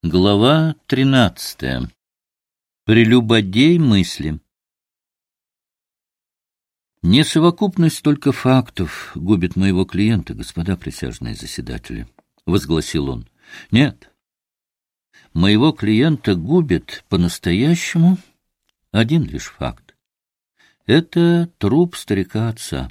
Глава 13. Прелюбодей мысли. Не совокупность только фактов губит моего клиента, господа присяжные заседатели, — возгласил он. Нет, моего клиента губит по-настоящему один лишь факт. Это труп старика-отца.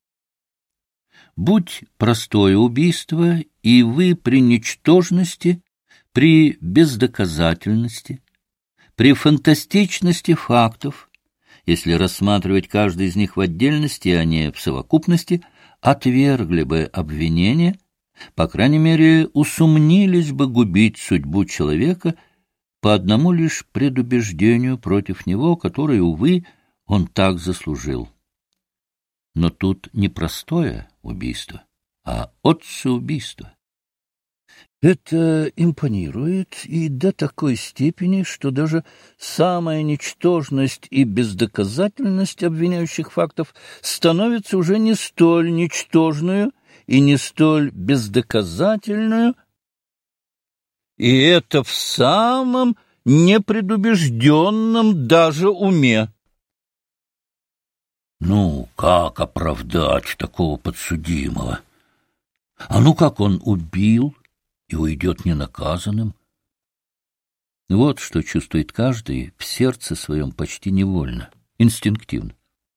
Будь простое убийство, и вы при ничтожности, при бездоказательности, при фантастичности фактов, если рассматривать каждый из них в отдельности, а не в совокупности, отвергли бы обвинение, по крайней мере, усомнились бы губить судьбу человека по одному лишь предубеждению против него, которое, увы, он так заслужил. Но тут не простое убийство, а отцеубийство. Это импонирует и до такой степени, что даже самая ничтожность и бездоказательность обвиняющих фактов становится уже не столь ничтожную и не столь бездоказательную, и это в самом непредубежденном даже уме. Ну, как оправдать такого подсудимого? А ну, как он убил и уйдет ненаказанным? Вот что чувствует каждый в сердце своем почти невольно, инстинктивно.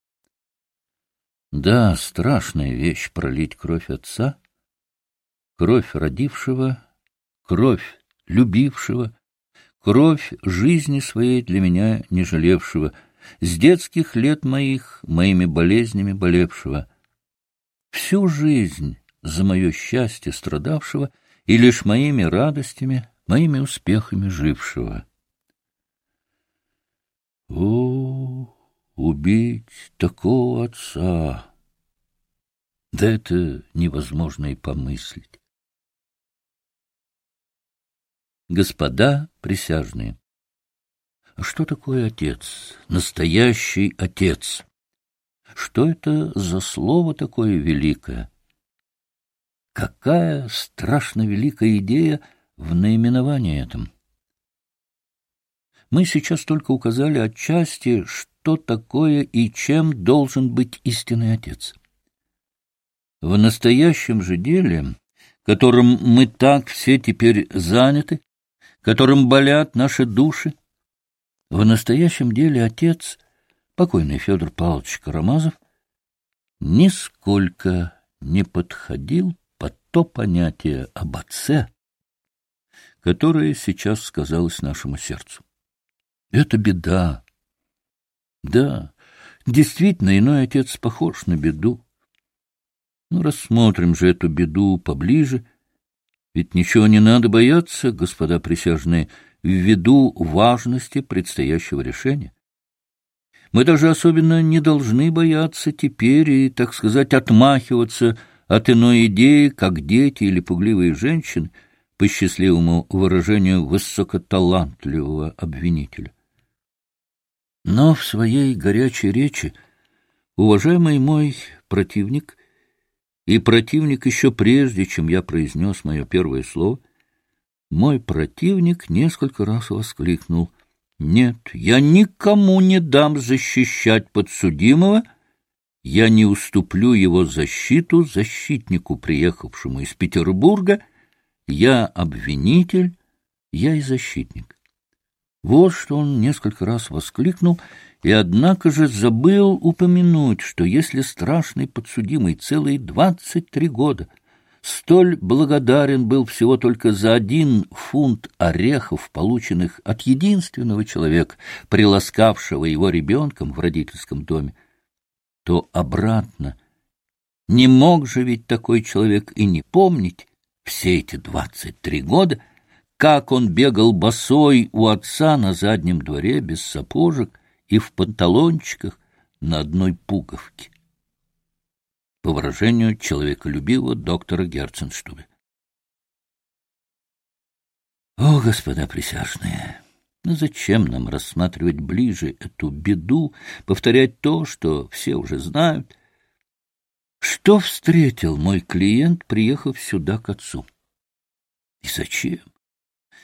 Да, страшная вещь — пролить кровь отца, кровь родившего, кровь любившего, кровь жизни своей для меня не жалевшего, с детских лет моих, моими болезнями болевшего, всю жизнь за мое счастье страдавшего и лишь моими радостями, моими успехами жившего. О, убить такого отца! Да это невозможно и помыслить. Господа присяжные, что такое отец, настоящий отец? Что это за слово такое великое? Какая страшно великая идея в наименовании этом? Мы сейчас только указали отчасти, что такое и чем должен быть истинный отец. В настоящем же деле, которым мы так все теперь заняты, которым болят наши души, в настоящем деле отец, покойный Федор Павлович Карамазов, нисколько не подходил под то понятие об отце, которое сейчас сказалось нашему сердцу. Это беда. Да, действительно, иной отец похож на беду. Ну, рассмотрим же эту беду поближе, ведь ничего не надо бояться, господа присяжные, ввиду важности предстоящего решения. Мы даже особенно не должны бояться теперь и, так сказать, отмахиваться от иной идеи, как дети или пугливые женщины, по счастливому выражению высокоталантливого обвинителя. Но в своей горячей речи уважаемый мой противник, и противник еще прежде, чем я произнес мое первое слово, мой противник несколько раз воскликнул: «Нет, я никому не дам защищать подсудимого, я не уступлю его защиту защитнику, приехавшему из Петербурга, я обвинитель, я и защитник». Вот что он несколько раз воскликнул, и однако же забыл упомянуть, что если страшный подсудимый целые 23 года столь благодарен был всего только за 1 фунт орехов, полученных от единственного человека, приласкавшего его ребенком в родительском доме, то обратно не мог же ведь такой человек и не помнить все эти 23 года, как он бегал босой у отца на заднем дворе без сапожек и в панталончиках на одной пуговке, по выражению человеколюбивого доктора Герценштубе. О, господа присяжные, ну зачем нам рассматривать ближе эту беду, повторять то, что все уже знают? Что встретил мой клиент, приехав сюда к отцу? И зачем?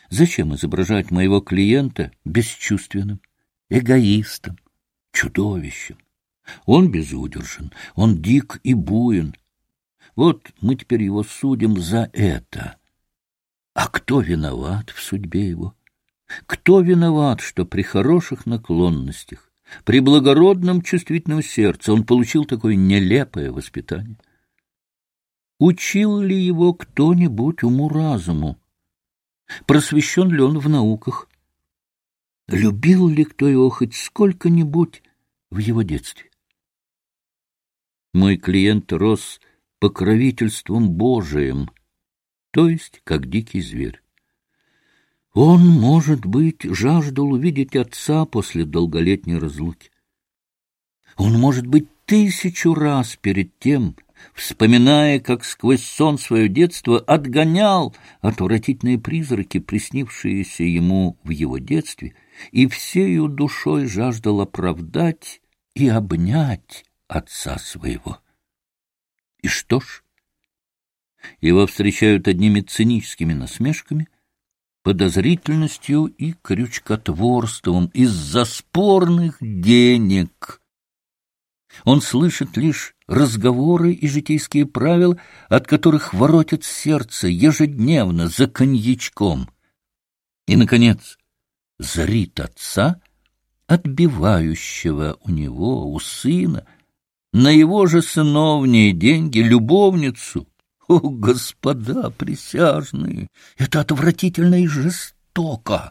Зачем изображать моего клиента бесчувственным, эгоистом, чудовищем? Он безудержен, он дик и буен. Вот мы теперь его судим за это. А кто виноват в судьбе его? Кто виноват, что при хороших наклонностях, при благородном чувствительном сердце он получил такое нелепое воспитание? Учил ли его кто-нибудь уму-разуму? Просвещен ли он в науках? Любил ли кто его хоть сколько-нибудь в его детстве? Мой клиент рос покровительством Божиим, то есть как дикий зверь. Он, может быть, жаждал увидеть отца после долголетней разлуки. Он, может быть, 1000 раз перед тем, вспоминая, как сквозь сон свое детство, отгонял отвратительные призраки, приснившиеся ему в его детстве, и всею душой жаждал оправдать и обнять отца своего. И что ж? Его встречают одними циническими насмешками, подозрительностью и крючкотворством из-за спорных денег. Он слышит лишь разговоры и житейские правила, от которых воротит сердце ежедневно за коньячком. И, наконец, зрит отца, отбивающего у него, у сына, на его же сыновние деньги любовницу. О, господа присяжные, это отвратительно и жестоко!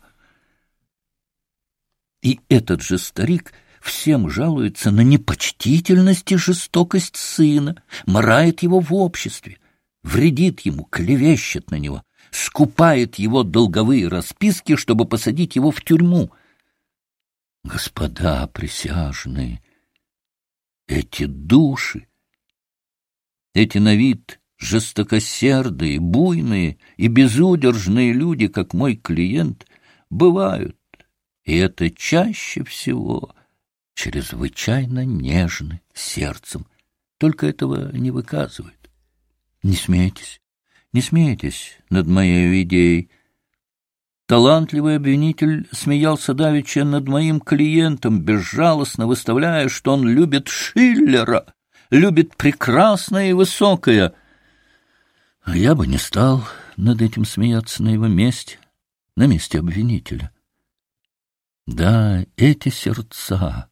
И этот же старик всем жалуется на непочтительность и жестокость сына, марает его в обществе, вредит ему, клевещет на него, скупает его долговые расписки, чтобы посадить его в тюрьму. Господа присяжные, эти души, эти на вид жестокосердые, буйные и безудержные люди, как мой клиент, бывают, и это чаще всего чрезвычайно нежны сердцем, только этого не выказывают. Не смейтесь, не смейтесь над моей идеей. Талантливый обвинитель смеялся давеча над моим клиентом, безжалостно выставляя, что он любит Шиллера, любит прекрасное и высокое. А я бы не стал над этим смеяться на его месте, на месте обвинителя. Да, эти сердца.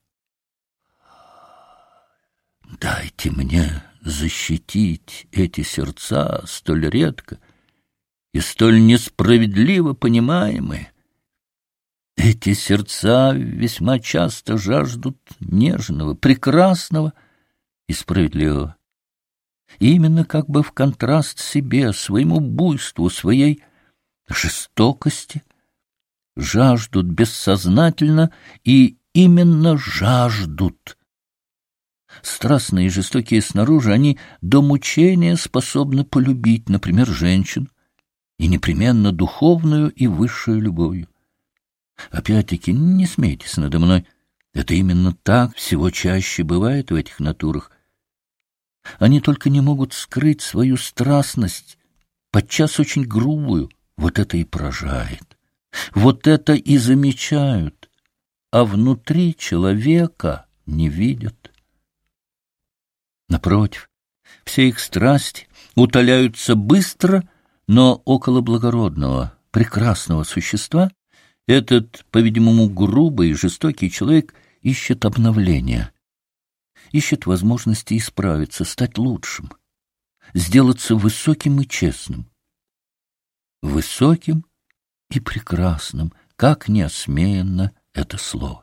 Дайте мне защитить эти сердца, столь редко и столь несправедливо понимаемые. Эти сердца весьма часто жаждут нежного, прекрасного и справедливого. И именно как бы в контраст себе, своему буйству, своей жестокости, жаждут бессознательно и именно жаждут. Страстные и жестокие снаружи, они до мучения способны полюбить, например, женщин, и непременно духовную и высшую любовью. Опять-таки, не смейтесь надо мной, это именно так всего чаще бывает в этих натурах. Они только не могут скрыть свою страстность, подчас очень грубую, вот это и поражает, вот это и замечают, а внутри человека не видят. Напротив, все их страсти утоляются быстро, но около благородного, прекрасного существа этот, по-видимому, грубый и жестокий человек ищет обновления, ищет возможности исправиться, стать лучшим, сделаться высоким и честным. Высоким и прекрасным, как не осмеянно это слово.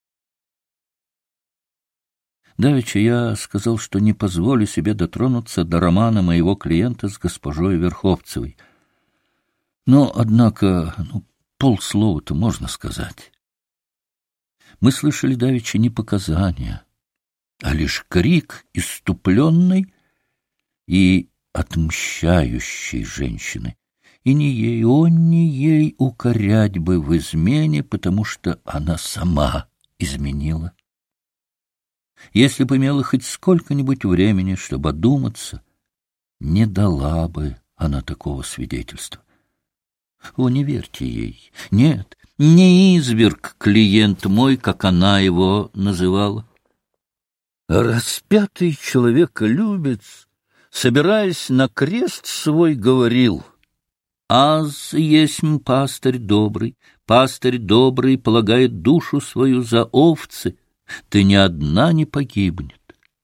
Давеча я сказал, что не позволю себе дотронуться до романа моего клиента с госпожой Верховцевой. Но, однако, полслова-то можно сказать. Мы слышали давеча не показания, а лишь крик исступленной и отмщающей женщины. И не ей укорять бы в измене, потому что она сама изменила. Если бы имела хоть сколько-нибудь времени, чтобы одуматься, не дала бы она такого свидетельства. О, не верьте ей. Нет, не изверг клиент мой, как она его называла. Распятый человеколюбец, собираясь на крест свой, говорил: «Аз есмь пастырь добрый полагает душу свою за овцы, ты ни одна не погибнет».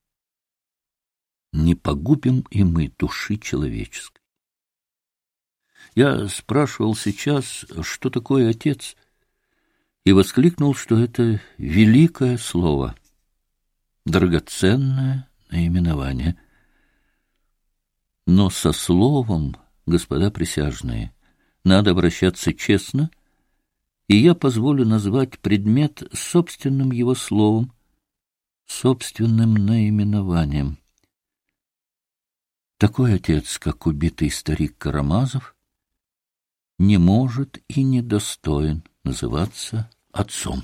Не погубим и мы души человеческой. Я спрашивал сейчас, что такое отец, и воскликнул, что это великое слово, драгоценное наименование. Но со словом, господа присяжные, надо обращаться честно, и я позволю назвать предмет собственным его словом, собственным наименованием. Такой отец, как убитый старик Карамазов, не может и не достоин называться отцом.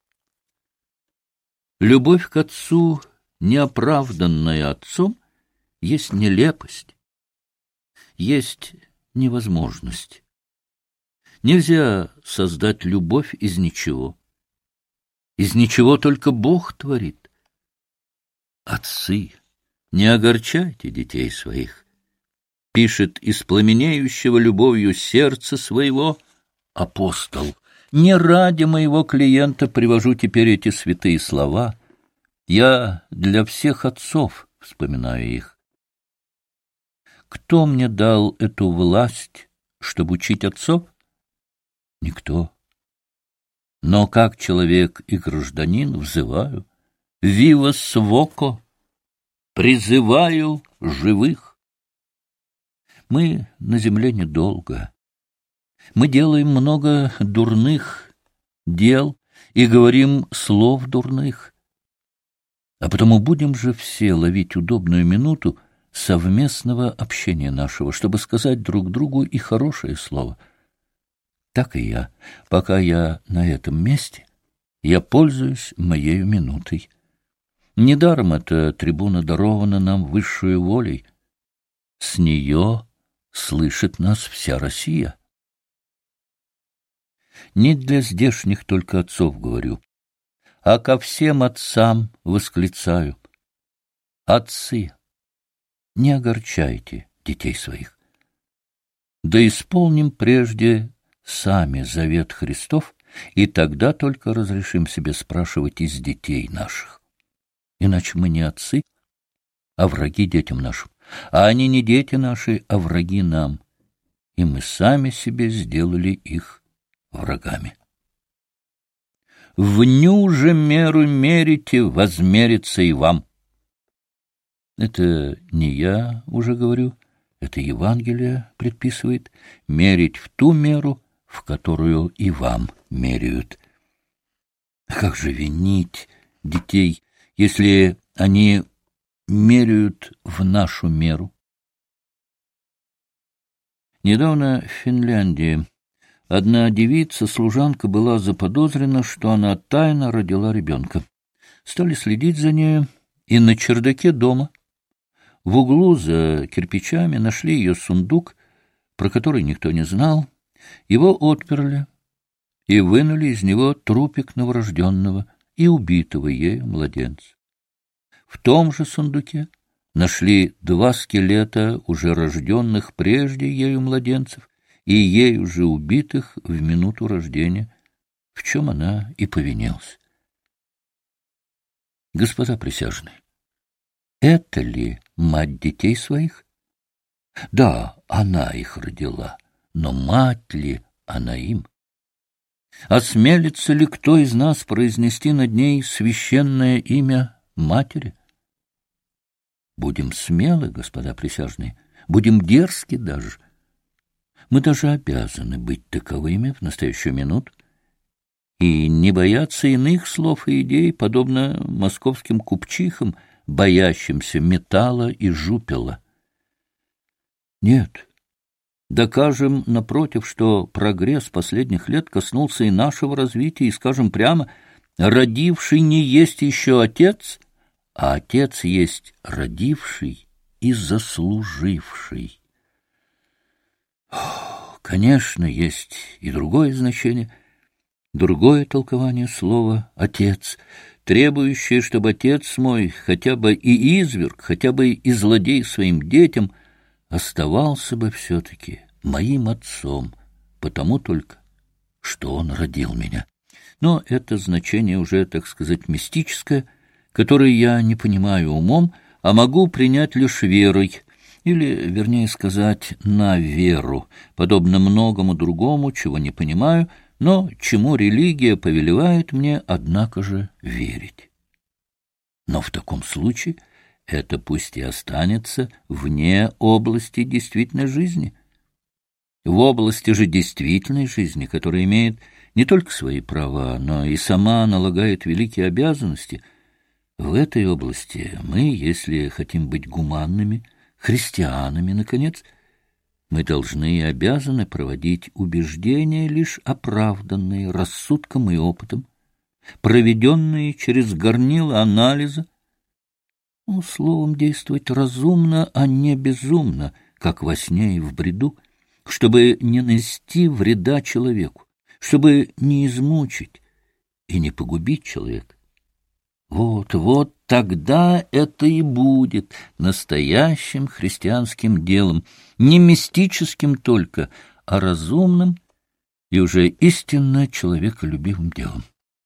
Любовь к отцу, неоправданная отцом, есть нелепость, есть невозможность. Нельзя создать любовь из ничего. Из ничего только Бог творит. Отцы, не огорчайте детей своих. Пишет из пламенеющего любовью сердца своего апостол. Не ради моего клиента привожу теперь эти святые слова. Я для всех отцов вспоминаю их. Кто мне дал эту власть, чтобы учить отцов? Никто. Но как человек и гражданин взываю: «Вивас воко», призываю живых. Мы на земле недолго. Мы делаем много дурных дел и говорим слов дурных. А потому будем же все ловить удобную минуту совместного общения нашего, чтобы сказать друг другу и хорошее слово. Так и я. Пока я на этом месте, я пользуюсь моею минутой. Недаром эта трибуна дарована нам высшую волей. С нее слышит нас вся Россия. Не для здешних только отцов говорю, а ко всем отцам восклицаю: отцы, не огорчайте детей своих. Да исполним прежде сами завет Христов, и тогда только разрешим себе спрашивать из детей наших. Иначе мы не отцы, а враги детям нашим, а они не дети наши, а враги нам, и мы сами себе сделали их врагами. «Вню же меру мерите, возмерится и вам». Это не я уже говорю, это Евангелие предписывает мерить в ту меру, в которую и вам меряют. Как же винить детей, если они меряют в нашу меру? Недавно в Финляндии одна девица-служанка была заподозрена, что она тайно родила ребенка. Стали следить за нею, и на чердаке дома, в углу за кирпичами, нашли ее сундук, про который никто не знал. Его отперли и вынули из него трупик новорожденного и убитого ею младенца. В том же сундуке нашли 2 скелета уже рожденных прежде ею младенцев и ею же убитых в минуту рождения, в чем она и повинилась. Господа присяжные, это ли мать детей своих? Да, она их родила, но мать ли она им? Осмелится ли кто из нас произнести над ней священное имя матери? Будем смелы, господа присяжные, будем дерзки даже. Мы даже обязаны быть таковыми в настоящую минуту и не бояться иных слов и идей, подобно московским купчихам, боящимся металла и жупела. Нет, докажем, напротив, что прогресс последних лет коснулся и нашего развития, и скажем прямо: родивший не есть еще отец, а отец есть родивший и заслуживший. конечно, есть и другое значение, другое толкование слова «отец», требующее, чтобы отец мой, хотя бы и изверг, хотя бы и злодей своим детям, оставался бы все-таки моим отцом, потому только, что он родил меня. Но это значение уже, так сказать, мистическое, которое я не понимаю умом, а могу принять лишь верой, или, вернее сказать, на веру, подобно многому другому, чего не понимаю, но чему религия повелевает мне, однако же, верить. Но в таком случае это пусть и останется вне области действительной жизни. В области же действительной жизни, которая имеет не только свои права, но и сама налагает великие обязанности, в этой области мы, если хотим быть гуманными, христианами, наконец, мы должны и обязаны проводить убеждения, лишь оправданные рассудком и опытом, проведенные через горнило анализа, словом, действовать разумно, а не безумно, как во сне и в бреду, чтобы не нанести вреда человеку, чтобы не измучить и не погубить человека. Вот тогда это и будет настоящим христианским делом, не мистическим только, а разумным и уже истинно человеколюбивым делом.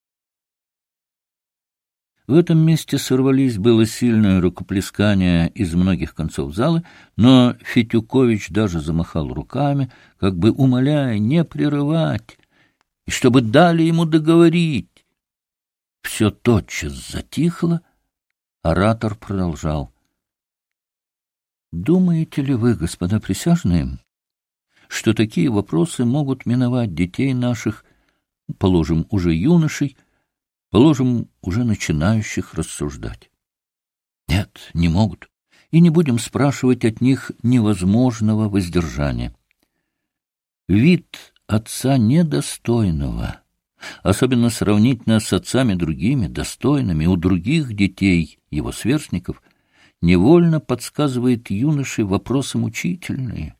В этом месте сорвались было сильное рукоплескание из многих концов зала, но Фетюкович даже замахал руками, как бы умоляя не прерывать, и чтобы дали ему договорить. Все тотчас затихло, оратор продолжал. «Думаете ли вы, господа присяжные, что такие вопросы могут миновать детей наших, положим, уже юношей, положим, уже начинающих рассуждать? Нет, не могут, и не будем спрашивать от них невозможного воздержания. Вид отца недостойного, особенно сравнительно с отцами другими, достойными, у других детей, его сверстников, невольно подсказывает юноше вопросы мучительные.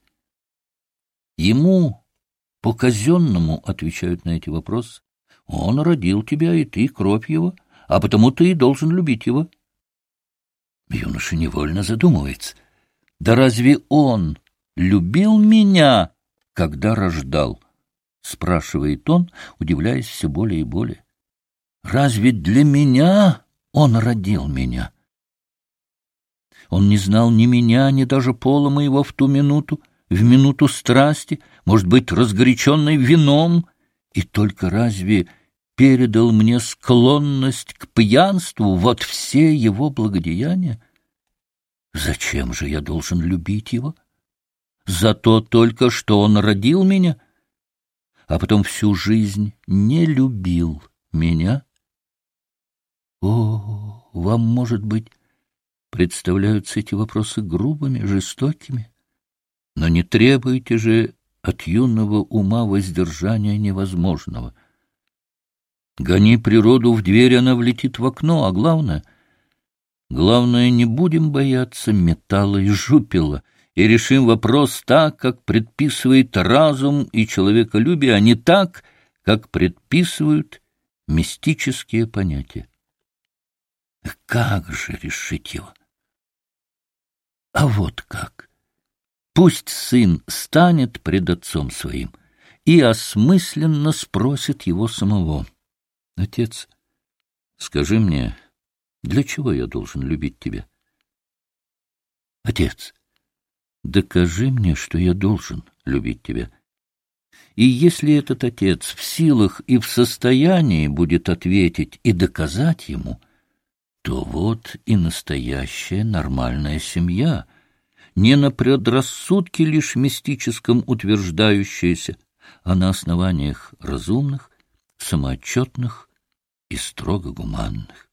Ему по-казенному отвечают на эти вопросы. Он родил тебя, и ты кровь его, а потому ты и должен любить его. Юноша невольно задумывается. Да разве он любил меня, когда рождал? Спрашивает он, удивляясь все более и более. Разве для меня он родил меня? Он не знал ни меня, ни даже пола моего в ту минуту, в минуту страсти, может быть, разгоряченной вином, и только разве передал мне склонность к пьянству, вот все его благодеяния? Зачем же я должен любить его? За то только, что он родил меня, а потом всю жизнь не любил меня? О, вам, может быть, представляются эти вопросы грубыми, жестокими, но не требуйте же от юного ума воздержания невозможного. Гони природу в дверь, она влетит в окно, а главное, не будем бояться металла и жупела, и решим вопрос так, как предписывает разум и человеколюбие, а не так, как предписывают мистические понятия. Как же решить его? А вот как. Пусть сын станет пред отцом своим и осмысленно спросит его самого. Отец, скажи мне, для чего я должен любить тебя? Отец, докажи мне, что я должен любить тебя. И если этот отец в силах и в состоянии будет ответить и доказать ему, то вот и настоящая нормальная семья, не на предрассудке лишь мистическом утверждающаяся, а на основаниях разумных, самоотчетных и строго гуманных.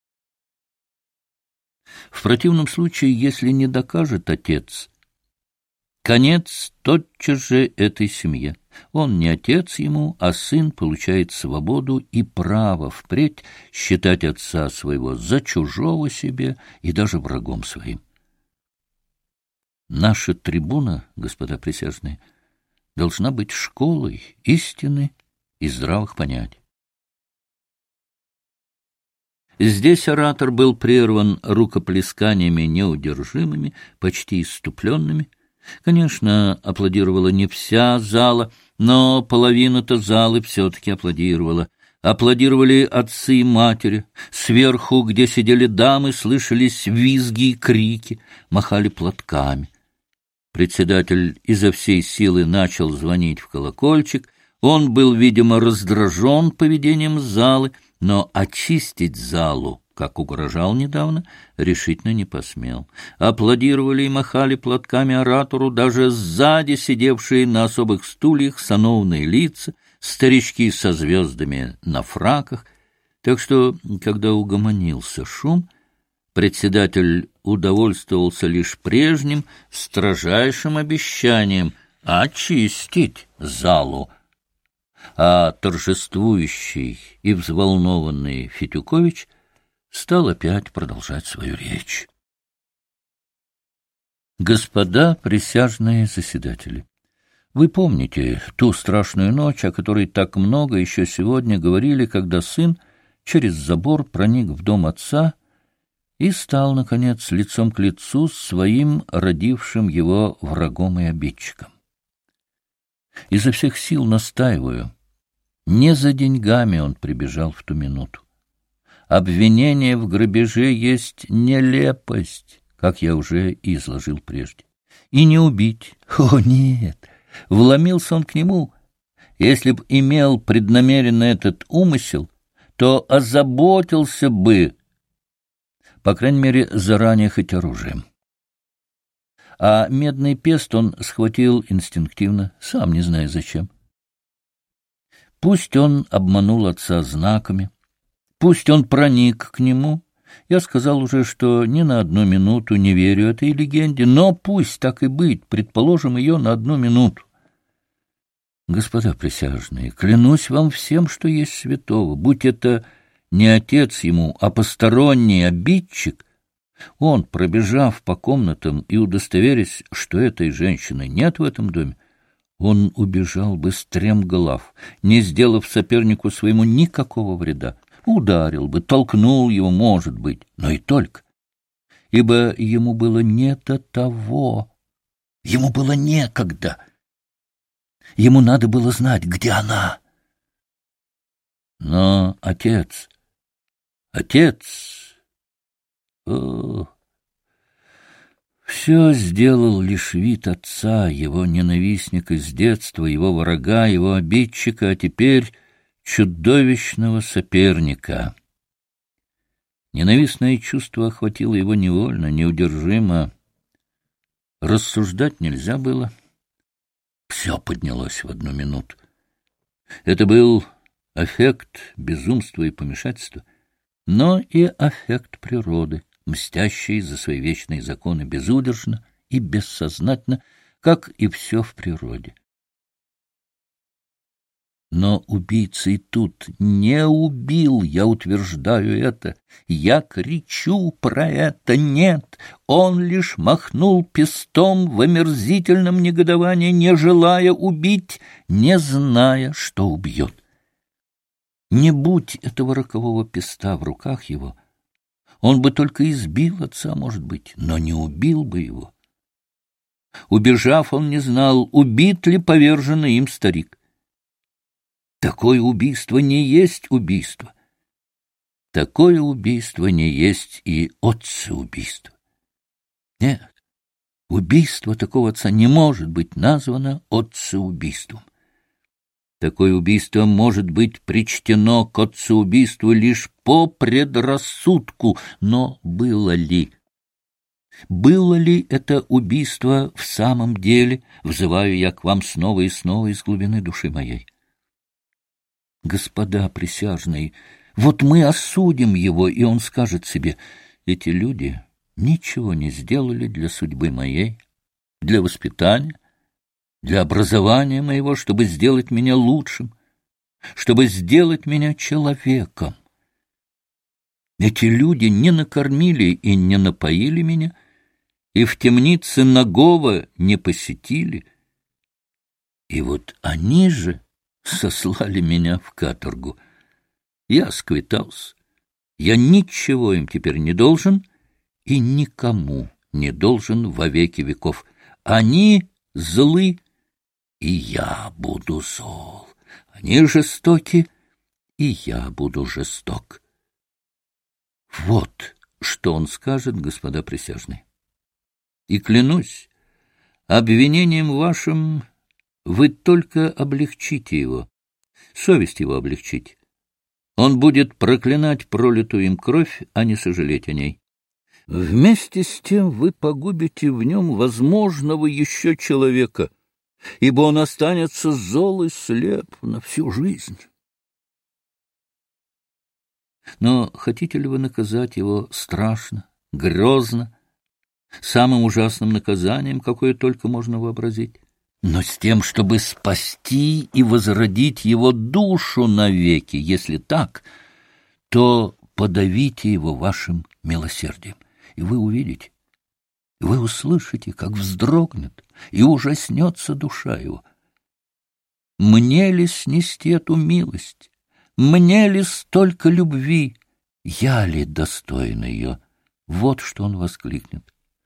В противном случае, если не докажет отец, конец тотчас же этой семье. Он не отец ему, а сын получает свободу и право впредь считать отца своего за чужого себе и даже врагом своим. Наша трибуна, господа присяжные, должна быть школой истины и здравых понятий. Здесь оратор был прерван рукоплесканиями неудержимыми, почти исступленными. Конечно, аплодировала не вся зала, но половина-то залы все-таки аплодировала. Аплодировали отцы и матери. Сверху, где сидели дамы, слышались визги и крики, махали платками. Председатель изо всей силы начал звонить в колокольчик. Он был, видимо, раздражен поведением залы, но очистить залу, как угрожал недавно, решительно не посмел. Аплодировали и махали платками оратору даже сзади сидевшие на особых стульях сановные лица, старички со звездами на фраках. Так что, когда угомонился шум, председатель удовольствовался лишь прежним строжайшим обещанием очистить залу, а торжествующий и взволнованный Фетюкович стал опять продолжать свою речь. Господа присяжные заседатели, вы помните ту страшную ночь, о которой так много еще сегодня говорили, когда сын через забор проник в дом отца и стал, наконец, лицом к лицу с своим родившим его врагом и обидчиком. Изо всех сил настаиваю, не за деньгами он прибежал в ту минуту. Обвинение в грабеже есть нелепость, как я уже изложил прежде. И не убить. О, нет! Вломился он к нему. Если б имел преднамеренно этот умысел, то озаботился бы, по крайней мере, заранее хоть оружием. А медный пест он схватил инстинктивно, сам не зная зачем. Пусть он обманул отца знаками, пусть он проник к нему. Я сказал уже, что ни на одну минуту не верю этой легенде, но пусть так и быть, предположим ее на одну минуту. Господа присяжные, клянусь вам всем, что есть святого, будь это не отец ему, а посторонний обидчик, он, пробежав по комнатам и удостоверясь, что этой женщины нет в этом доме, он убежал бы стремглав, не сделав сопернику своему никакого вреда. Ударил бы, толкнул его, может быть, но и только. Ибо ему было не до того. Ему было некогда. Ему надо было знать, где она. Но отец... Все сделал лишь вид отца, его ненавистника с детства, его врага, его обидчика, а теперь чудовищного соперника. Ненавистное чувство охватило его невольно, неудержимо. Рассуждать нельзя было. Все поднялось в одну минуту. Это был аффект безумства и помешательства, но и аффект природы, мстящий за свои вечные законы безудержно и бессознательно, как и все в природе. Но убийца и тут не убил, я утверждаю это. Я кричу про это. Нет, он лишь махнул пестом в омерзительном негодовании, не желая убить, не зная, что убьет. Не будь этого рокового песта в руках его, он бы только избил отца, может быть, но не убил бы его. Убежав, он не знал, убит ли поверженный им старик. Такое убийство не есть убийство. Такое убийство не есть и отцеубийство. Нет, убийство такого отца не может быть названо отцеубийством. Такое убийство может быть причтено к отцеубийству лишь по предрассудку, но было ли? Было ли это убийство в самом деле, взываю я к вам снова и снова из глубины души моей? Господа присяжные, вот мы осудим его, и он скажет себе: эти люди ничего не сделали для судьбы моей, для воспитания, для образования моего, чтобы сделать меня лучшим, чтобы сделать меня человеком. Эти люди не накормили и не напоили меня, и в темнице нагого не посетили. И вот они же сослали меня в каторгу. Я сквитался. Я ничего им теперь не должен и никому не должен во веки веков. Они злы, и я буду зол. Они жестоки, и я буду жесток. Вот что он скажет, господа присяжные. И клянусь, обвинением вашим вы только облегчите его, совесть его облегчите. Он будет проклинать пролитую им кровь, а не сожалеть о ней. Вместе с тем вы погубите в нем возможного еще человека, ибо он останется зол и слеп на всю жизнь. Но хотите ли вы наказать его страшно, грозно, самым ужасным наказанием, какое только можно вообразить, но с тем, чтобы спасти и возродить его душу навеки? Если так, то подавите его вашим милосердием, и вы увидите, вы услышите, как вздрогнет и ужаснется душа его. Мне ли снести эту милость? Мне ли столько любви? Я ли достоин ее? Вот что он воскликнет.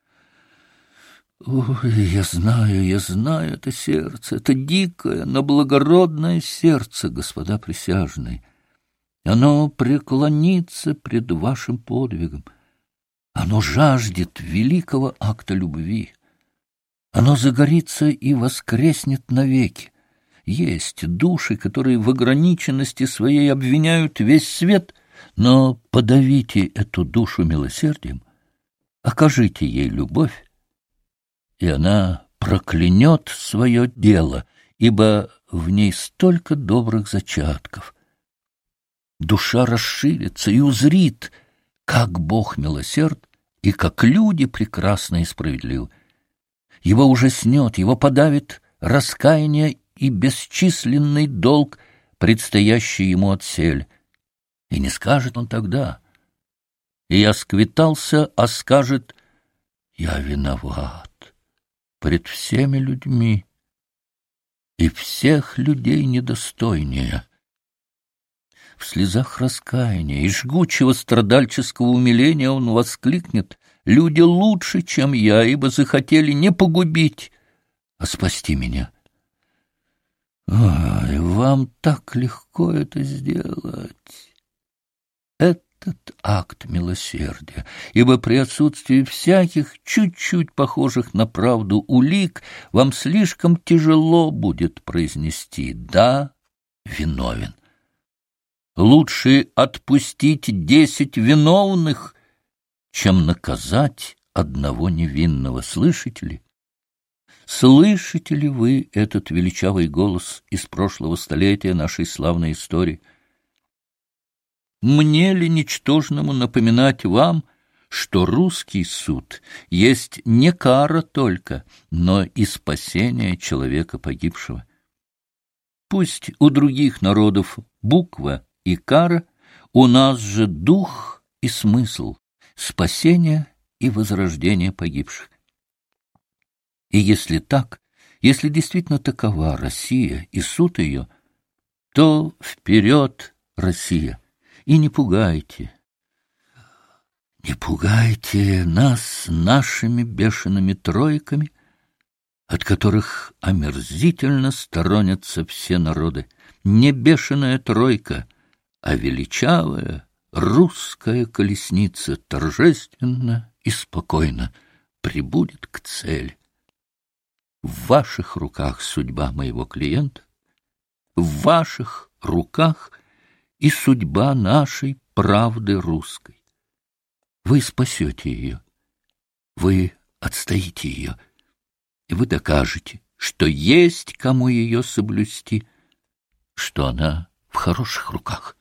Ой, я знаю это сердце, это дикое, но благородное сердце, господа присяжные. Оно преклонится пред вашим подвигом. Оно жаждет великого акта любви. Оно загорится и воскреснет навеки. Есть души, которые в ограниченности своей обвиняют весь свет, но подавите эту душу милосердием, окажите ей любовь, и она проклянет свое дело, ибо в ней столько добрых зачатков. Душа расширится и узрит, как Бог милосерд и как люди прекрасны и справедливы. Его ужаснет, его подавит раскаяние и бесчисленный долг, предстоящий ему отсель. И не скажет он тогда: «И я сквитался», а скажет: «Я виноват пред всеми людьми, и всех людей недостойнее». В слезах раскаяния и жгучего страдальческого умиления он воскликнет: «Люди лучше, чем я, ибо захотели не погубить, а спасти меня». Ой, вам так легко это сделать. Этот акт милосердия, ибо при отсутствии всяких чуть-чуть похожих на правду улик вам слишком тяжело будет произнести: «Да, виновен». Лучше отпустить 10 виновных, чем наказать одного невинного. Слышите ли? Слышите ли вы этот величавый голос из прошлого столетия нашей славной истории? Мне ли ничтожному напоминать вам, что русский суд есть не кара только, но и спасение человека погибшего? Пусть у других народов буква и кара, у нас же дух и смысл, спасение и возрождение погибших. И если так, если действительно такова Россия и суд ее, то вперед, Россия, и не пугайте нас нашими бешеными тройками, от которых омерзительно сторонятся все народы. Не бешеная тройка, а величавая русская колесница торжественно и спокойно прибудет к цели. В ваших руках судьба моего клиента, в ваших руках и судьба нашей правды русской. Вы спасете ее, вы отстоите ее, и вы докажете, что есть кому ее соблюсти, что она в хороших руках.